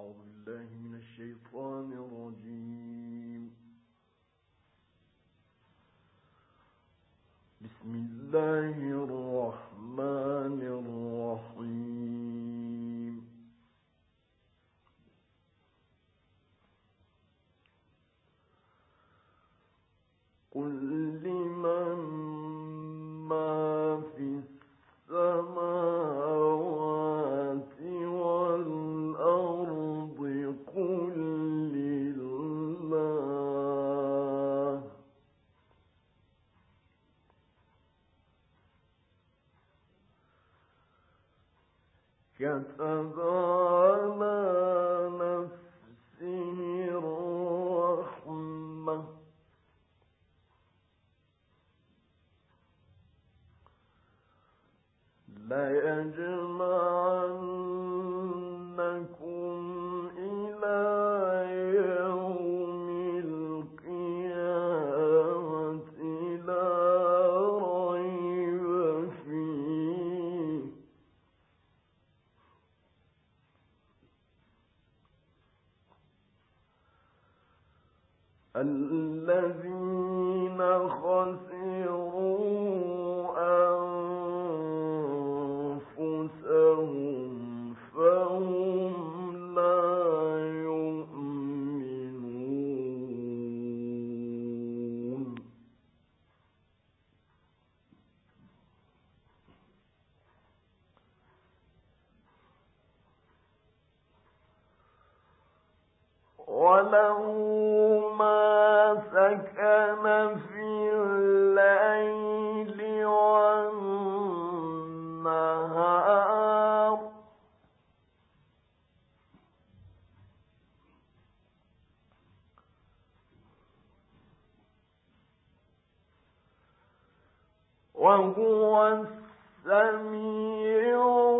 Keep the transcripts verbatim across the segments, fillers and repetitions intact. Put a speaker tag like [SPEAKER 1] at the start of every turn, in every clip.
[SPEAKER 1] أعوذ بالله من الشيطان الرجيم. بسم الله الرحمن الرحيم. قل لمن ما في السماوات والأرض قل لله كتب على نفسه الرحمة ليجمعنكم إلى يوم القيامة لا ريب فيه الذين خسروا أنفسهم فهم لا يؤمنون. وله ما سكن في الليل والنهار وهو السميع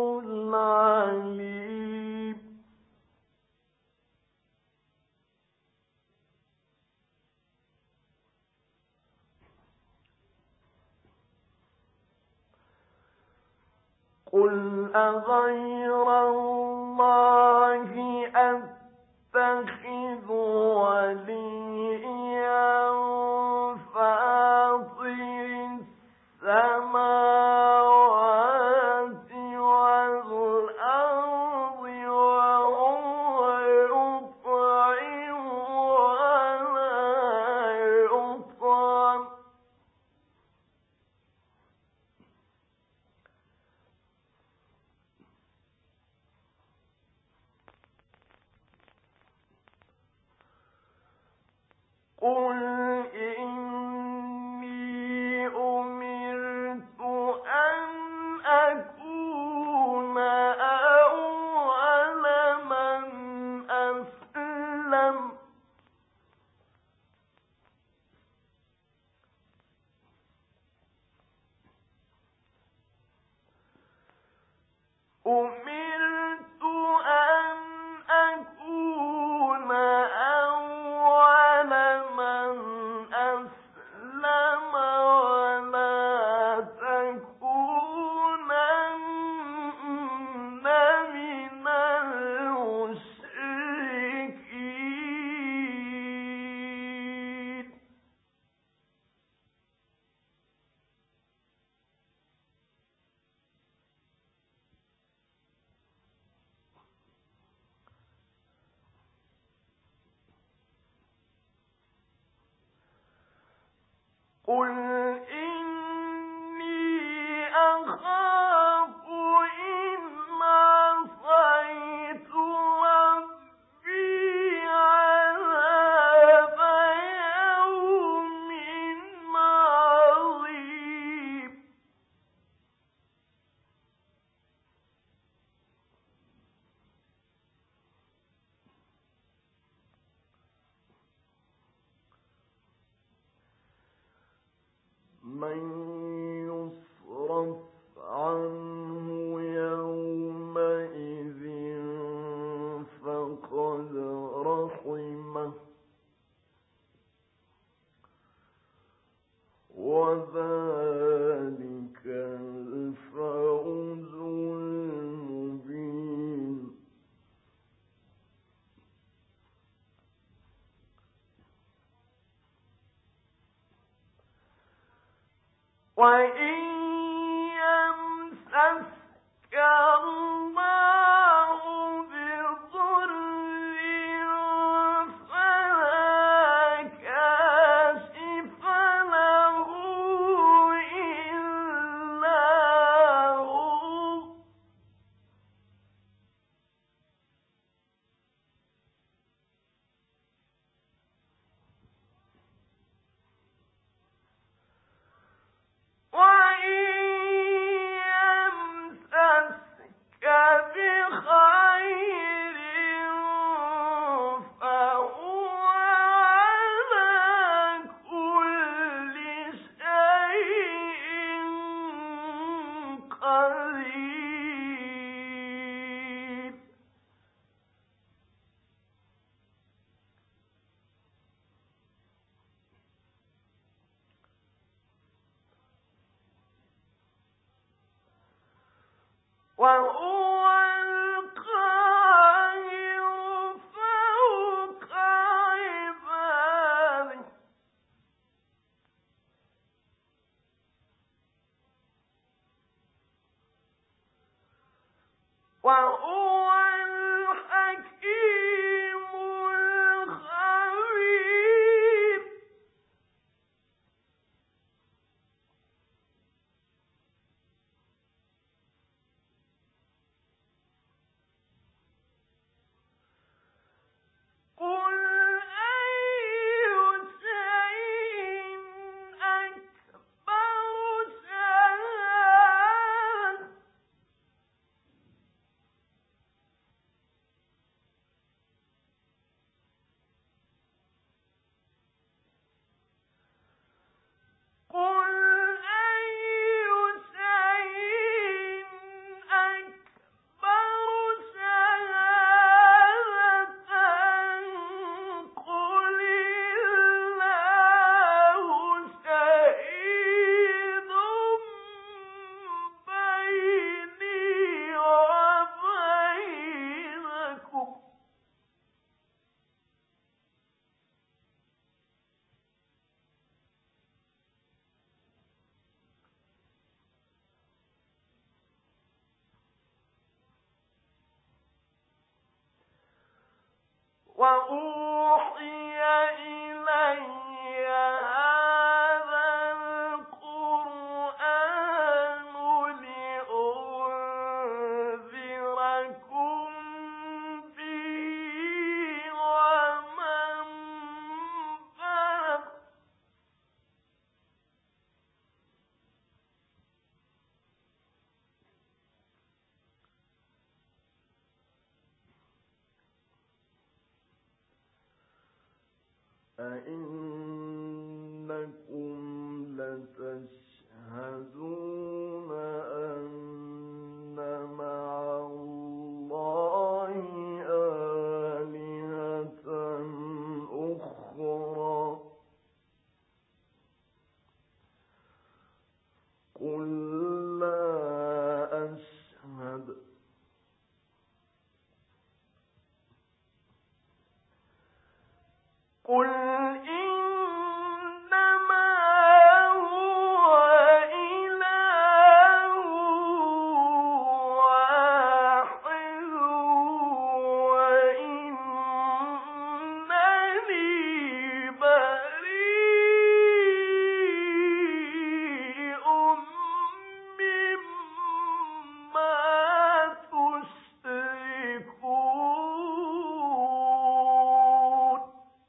[SPEAKER 1] العليم. قل أغير الله أتخذ وليا فاطر السماوات والأرض وهو يطعم ولا يطعم قل إني أمرت أن أكون أول من أسلم أمرت أن أكون أول من أسلم ولا تكونن من المشركين. قل إني أخاف إن عصيت ربي عذاب يوم عظيم. من يصرف عنه يومئذ فقد رحمه وذلك الفوز المبين. وهو القاهر فوق عباده وهو الحكيم الخبير قل أي شيء أكبر شهادة قل أي شيء أكبر شهادة قل الله شهيد بيني وبينكم وأوحي إلي هذا القرآن لأنذركم به ومن بلغ أئنكم لتشهدون أن مع الله آلهة أخرى قل لا أشهد قل إنما هو إله واحد وإنني بريء مما تشركون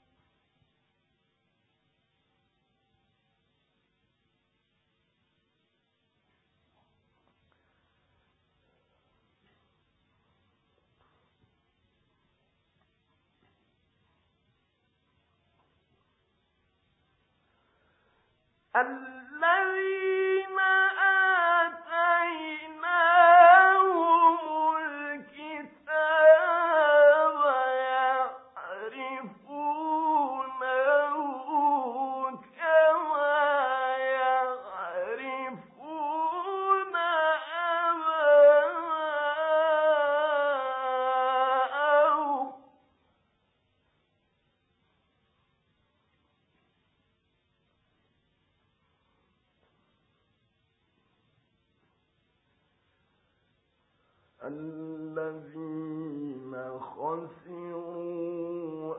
[SPEAKER 1] الذين آتيناهم الكتاب يعرفونه كما يعرفون أبناءهم الذين خسروا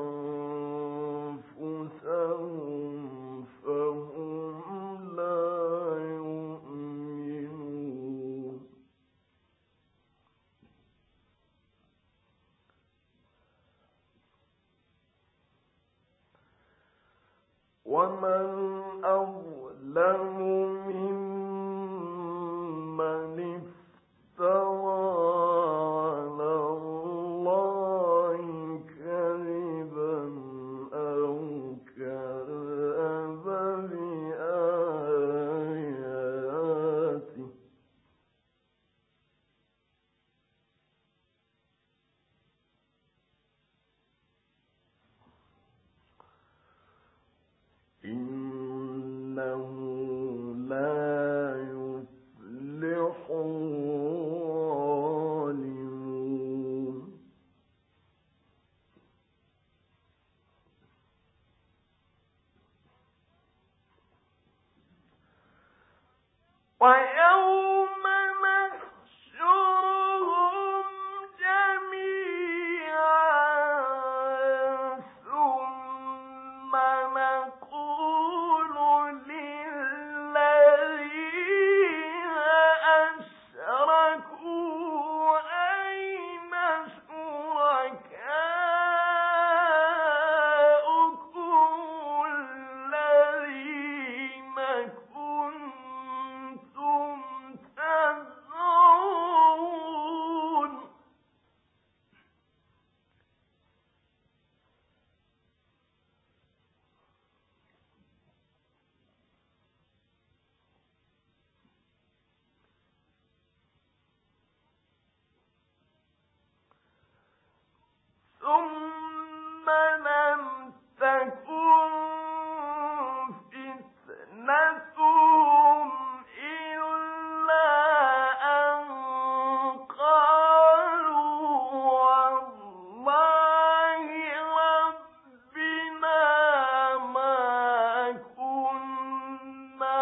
[SPEAKER 1] أنفسهم فهم لا يؤمنون ومن أظلم ممن افترى على الله كذبا أو كذب بآياته إنه لا يفلح الظالمون ويوم نحشرهم جميعا ثم نقول للذين أشركوا أين شركاؤكم الذين كنتم تزعمون ثم لم تكن فتنتهم إلا أن قالوا والله ربنا ما كنا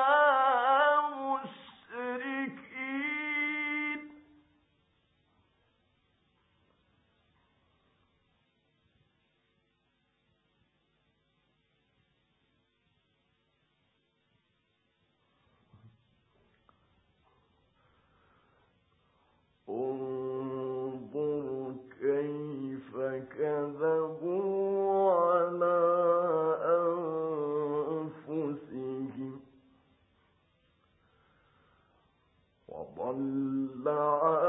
[SPEAKER 1] مشركين انظر كيف كذبوا على أنفسهم وضل عنهم